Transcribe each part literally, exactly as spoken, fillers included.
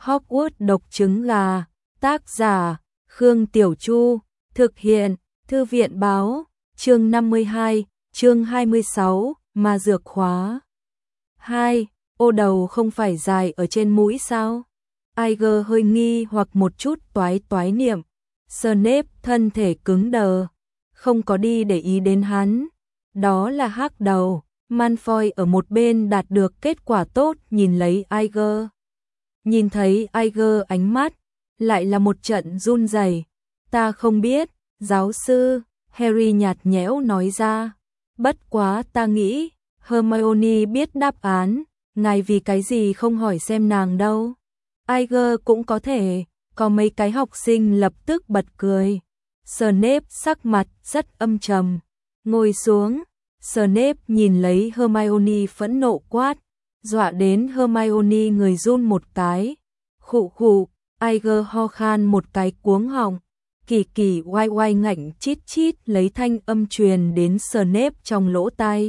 Hogwarts độc trứng gà, tác giả, Khương Tiểu Chu, thực hiện, Thư viện báo, chương năm mươi hai, chương hai mươi sáu, ma dược khóa. hai. Ô đầu không phải dài ở trên mũi sao? Iger hơi nghi hoặc một chút toái toái niệm. Snape thân thể cứng đờ, không có đi để ý đến hắn. Đó là hắc đầu. Malfoy ở một bên đạt được kết quả tốt nhìn lấy Iger. Nhìn thấy Iger ánh mắt, lại là một trận run rẩy. Ta không biết, giáo sư, Harry nhạt nhẽo nói ra. Bất quá ta nghĩ, Hermione biết đáp án, ngài vì cái gì không hỏi xem nàng đâu. Iger cũng có thể, có mấy cái học sinh lập tức bật cười. Snape sắc mặt rất âm trầm, ngồi xuống. Snape nhìn lấy Hermione phẫn nộ quát, dọa đến Hermione người run một cái. Khụ khụ, Iger ho khan một cái cuống họng, kỳ kỳ oai oai ngạnh chít chít lấy thanh âm truyền đến Snape trong lỗ tai.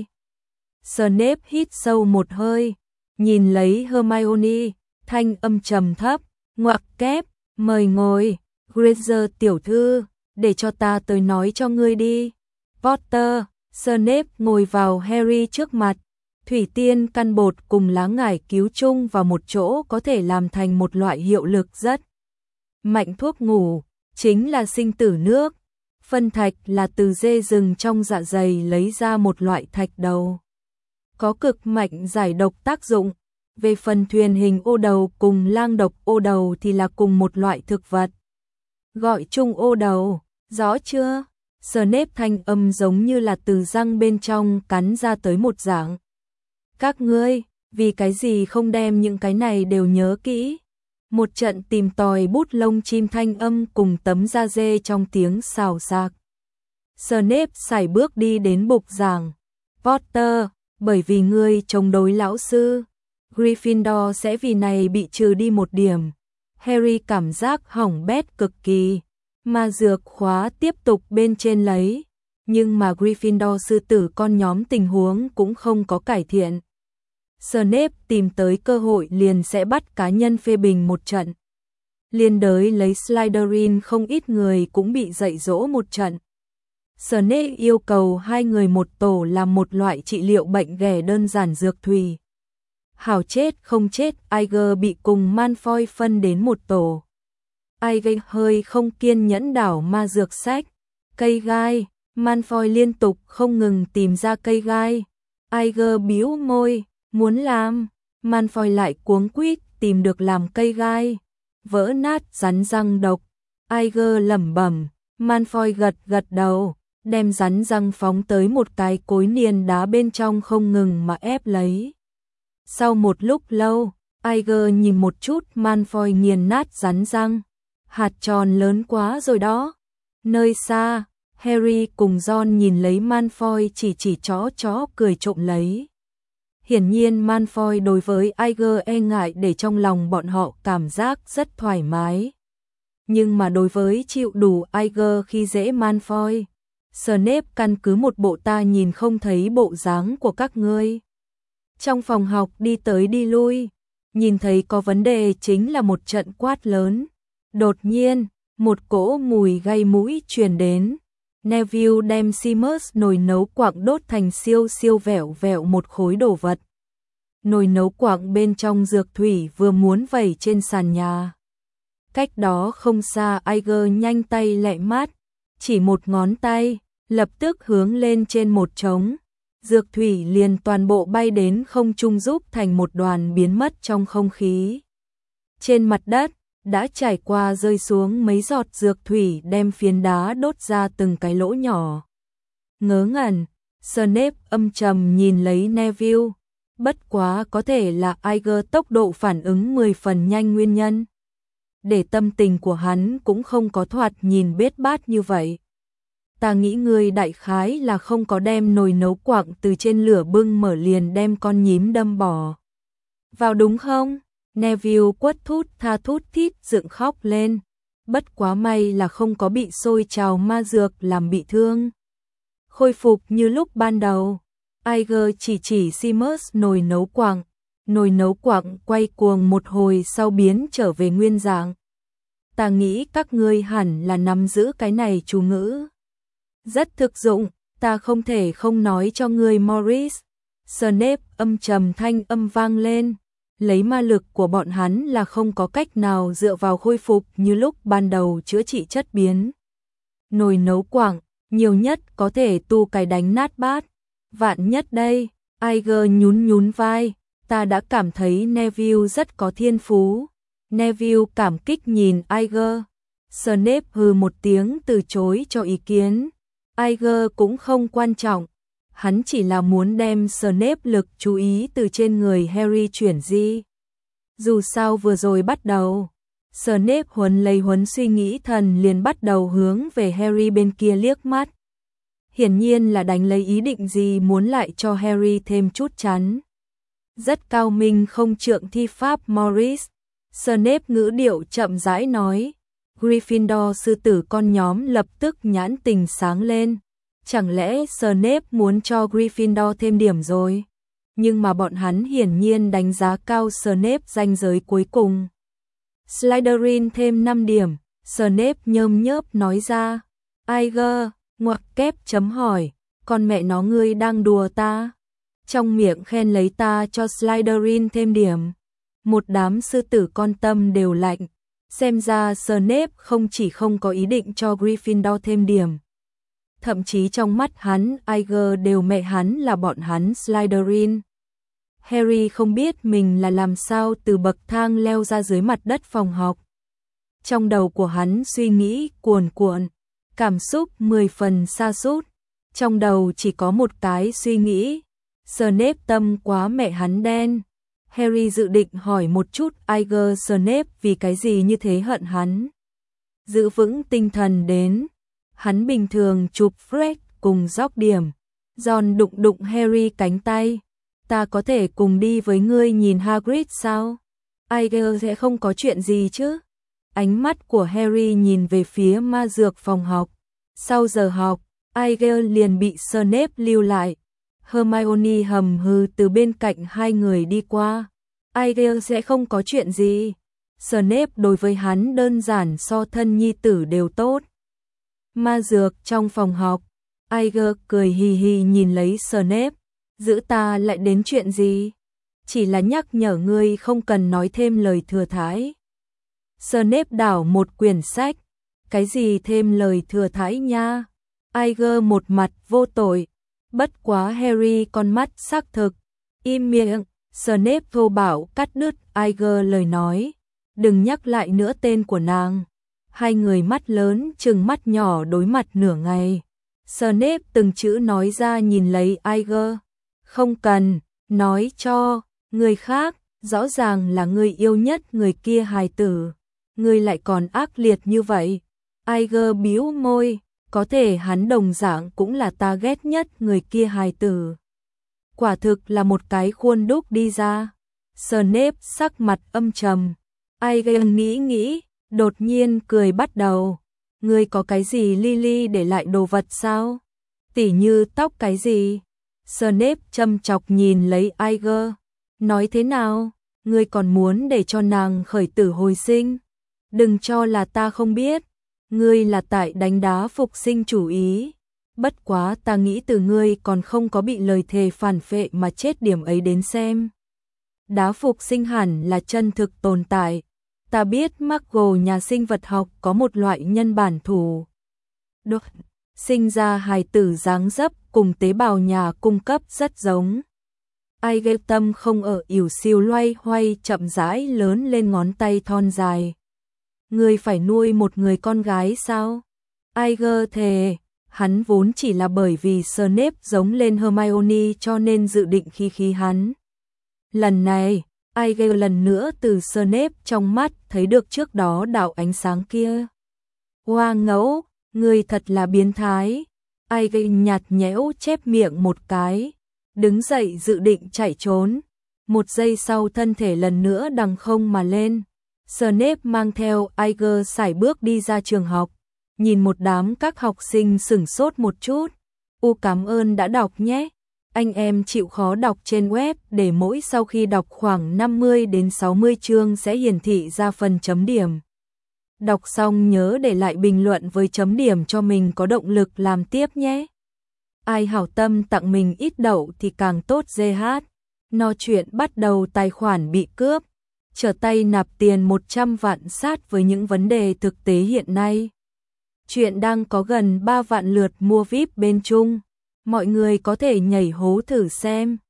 Snape hít sâu một hơi, nhìn lấy Hermione, thanh âm trầm thấp, ngoặc kép, mời ngồi, Granger tiểu thư, để cho ta tới nói cho ngươi đi. Potter. Snape ngồi vào Harry trước mặt. Thủy tiên căn bột cùng lá ngải cứu chung vào một chỗ có thể làm thành một loại hiệu lực rất mạnh thuốc ngủ, chính là sinh tử nước. Phân thạch là từ dê rừng trong dạ dày lấy ra một loại thạch đầu, có cực mạnh giải độc tác dụng. Về phần thuyền hình ô đầu cùng lang độc ô đầu thì là cùng một loại thực vật, gọi chung ô đầu, rõ chưa? Snape thanh âm giống như là từ răng bên trong cắn ra tới một dạng. Các ngươi, vì cái gì không đem những cái này đều nhớ kỹ? Một trận tìm tòi bút lông chim thanh âm cùng tấm da dê trong tiếng xào xạc. Snape sải bước đi đến bục giảng. Potter, bởi vì ngươi chống đối lão sư, Gryffindor sẽ vì này bị trừ đi một điểm. Harry cảm giác hỏng bét cực kỳ. Ma dược khóa tiếp tục bên trên lấy, nhưng mà Gryffindor sư tử con nhóm tình huống cũng không có cải thiện. Snape tìm tới cơ hội liền sẽ bắt cá nhân phê bình một trận. Liên đới lấy Slytherin không ít người cũng bị dạy dỗ một trận. Snape yêu cầu hai người một tổ làm một loại trị liệu bệnh ghẻ đơn giản dược thủy. Hảo chết không chết, Iger bị cùng Malfoy phân đến một tổ. Iger hơi không kiên nhẫn đảo ma dược sách. Cây gai, Malfoy liên tục không ngừng tìm ra cây gai. Iger bĩu môi, muốn làm. Malfoy lại cuống quýt tìm được làm cây gai. Vỡ nát rắn răng độc. Iger lẩm bẩm. Malfoy gật gật đầu, đem rắn răng phóng tới một cái cối niên đá bên trong không ngừng mà ép lấy. Sau một lúc lâu, Iger nhìn một chút Malfoy nghiền nát rắn răng. Hạt tròn lớn quá rồi đó. Nơi xa, Harry cùng Ron nhìn lấy Malfoy chỉ chỉ chó chó cười trộm lấy. Hiển nhiên Malfoy đối với Iger e ngại để trong lòng bọn họ cảm giác rất thoải mái. Nhưng mà đối với chịu đủ Iger khi dễ Malfoy, Snape căn cứ một bộ ta nhìn không thấy bộ dáng của các ngươi. Trong phòng học đi tới đi lui, nhìn thấy có vấn đề chính là một trận quát lớn. Đột nhiên, một cỗ mùi gây mũi truyền đến. Neville đem Seamus nồi nấu quặng đốt thành siêu siêu vẹo vẹo một khối đồ vật. Nồi nấu quặng bên trong dược thủy vừa muốn vẩy trên sàn nhà. Cách đó không xa, Iger nhanh tay lẹ mát, chỉ một ngón tay, lập tức hướng lên trên một trống. Dược thủy liền toàn bộ bay đến không trung giúp thành một đoàn biến mất trong không khí. Trên mặt đất, đã trải qua rơi xuống mấy giọt dược thủy đem phiến đá đốt ra từng cái lỗ nhỏ. Ngớ ngẩn, Snape âm trầm nhìn lấy Neville. Bất quá có thể là Iger tốc độ phản ứng mười phần nhanh nguyên nhân. Để tâm tình của hắn cũng không có thoạt nhìn bết bát như vậy. Ta nghĩ ngươi đại khái là không có đem nồi nấu quặng từ trên lửa bưng mở liền đem con nhím đâm bỏ vào đúng không? Neville quất thút tha thút thít dựng khóc lên. Bất quá may là không có bị sôi trào ma dược làm bị thương. Khôi phục như lúc ban đầu. Iger chỉ chỉ Seamus nồi nấu quặng. Nồi nấu quặng quay cuồng một hồi sau biến trở về nguyên dạng. Ta nghĩ các ngươi hẳn là nắm giữ cái này chú ngữ. Rất thực dụng, ta không thể không nói cho ngươi Morris. Snape âm trầm thanh âm vang lên. Lấy ma lực của bọn hắn là không có cách nào dựa vào khôi phục như lúc ban đầu chữa trị chất biến. Nồi nấu quặng, nhiều nhất có thể tu cái đánh nát bát. Vạn nhất đây, Iger nhún nhún vai, ta đã cảm thấy Neville rất có thiên phú. Neville cảm kích nhìn Iger. Snape hừ một tiếng từ chối cho ý kiến. Iger cũng không quan trọng. Hắn chỉ là muốn đem Snape lực chú ý từ trên người Harry chuyển di. Dù sao vừa rồi bắt đầu, Snape huấn lấy huấn suy nghĩ thần liền bắt đầu hướng về Harry bên kia liếc mắt. Hiển nhiên là đánh lấy ý định gì muốn lại cho Harry thêm chút chắn. Rất cao minh không trượng thi pháp Morris. Snape ngữ điệu chậm rãi nói. Gryffindor sư tử con nhóm lập tức nhãn tình sáng lên. Chẳng lẽ Snape muốn cho Gryffindor thêm điểm rồi? Nhưng mà bọn hắn hiển nhiên đánh giá cao Snape ranh giới cuối cùng. Slytherin thêm năm điểm, Snape nhơm nhớp nói ra. Iger, ngoặc kép chấm hỏi, con mẹ nó ngươi đang đùa ta? Trong miệng khen lấy ta cho Slytherin thêm điểm. Một đám sư tử con tâm đều lạnh. Xem ra Snape không chỉ không có ý định cho Gryffindor thêm điểm. Thậm chí trong mắt hắn, Iger đều mẹ hắn là bọn hắn Slytherin. Harry không biết mình là làm sao từ bậc thang leo ra dưới mặt đất phòng học. Trong đầu của hắn suy nghĩ cuồn cuộn, cảm xúc mười phần sa sút. Trong đầu chỉ có một cái suy nghĩ, Snape tâm quá mẹ hắn đen. Harry dự định hỏi một chút Iger Snape vì cái gì như thế hận hắn. Giữ vững tinh thần đến. Hắn bình thường chụp Fred cùng dóc điểm. Ron đụng đụng Harry cánh tay. Ta có thể cùng đi với ngươi nhìn Hagrid sao? Iger sẽ không có chuyện gì chứ? Ánh mắt của Harry nhìn về phía ma dược phòng học. Sau giờ học, Iger liền bị Snape lưu lại. Hermione hầm hừ từ bên cạnh hai người đi qua. Iger sẽ không có chuyện gì. Snape đối với hắn đơn giản so thân nhi tử đều tốt. Ma dược trong phòng học. Iger cười hì hì nhìn lấy Snape. Giữ ta lại đến chuyện gì? Chỉ là nhắc nhở ngươi không cần nói thêm lời thừa thãi. Snape đảo một quyển sách. Cái gì thêm lời thừa thãi nha? Iger một mặt vô tội. Bất quá Harry con mắt xác thực. Im miệng. Snape thô bạo cắt đứt Iger lời nói. Đừng nhắc lại nữa tên của nàng. Hai người mắt lớn trừng mắt nhỏ đối mặt nửa ngày. Snape từng chữ nói ra nhìn lấy Iger. Không cần, nói cho, người khác, rõ ràng là người yêu nhất người kia hài tử. Người lại còn ác liệt như vậy. Iger bĩu môi, có thể hắn đồng dạng cũng là ta ghét nhất người kia hài tử. Quả thực là một cái khuôn đúc đi ra. Snape sắc mặt âm trầm. Iger nghĩ nghĩ, đột nhiên cười bắt đầu. Ngươi có cái gì Lily để lại đồ vật sao? Tỉ như tóc cái gì? Snape châm chọc nhìn lấy Iger. Nói thế nào? Ngươi còn muốn để cho nàng khởi tử hồi sinh? Đừng cho là ta không biết. Ngươi là tại đánh đá phục sinh chủ ý. Bất quá ta nghĩ từ ngươi còn không có bị lời thề phản phệ mà chết điểm ấy đến xem. Đá phục sinh hẳn là chân thực tồn tại. Ta biết Muggle nhà sinh vật học có một loại nhân bản thủ. Được, sinh ra hài tử dáng dấp cùng tế bào nhà cung cấp rất giống. Iger tâm không ở ỉu xìu loay hoay chậm rãi lớn lên ngón tay thon dài. Ngươi phải nuôi một người con gái sao? Iger thề, hắn vốn chỉ là bởi vì Snape giống lên Hermione cho nên dự định khi khi hắn. Lần này, Iger lần nữa từ Snape trong mắt thấy được trước đó đạo ánh sáng kia. Hoa ngẫu, ngươi thật là biến thái. Iger nhạt nhẽo chép miệng một cái, đứng dậy dự định chạy trốn. Một giây sau thân thể lần nữa đằng không mà lên. Snape mang theo Iger sải bước đi ra trường học, nhìn một đám các học sinh sửng sốt một chút. U cảm ơn đã đọc nhé. Anh em chịu khó đọc trên web để mỗi sau khi đọc khoảng năm mươi đến sáu mươi chương sẽ hiển thị ra phần chấm điểm. Đọc xong nhớ để lại bình luận với chấm điểm cho mình có động lực làm tiếp nhé. Ai hảo tâm tặng mình ít đậu thì càng tốt giê hát. No chuyện bắt đầu tài khoản bị cướp. Trở tay nạp tiền một trăm vạn sát với những vấn đề thực tế hiện nay. Chuyện đang có gần ba vạn lượt mua víp bên Trung. Mọi người có thể nhảy hố thử xem.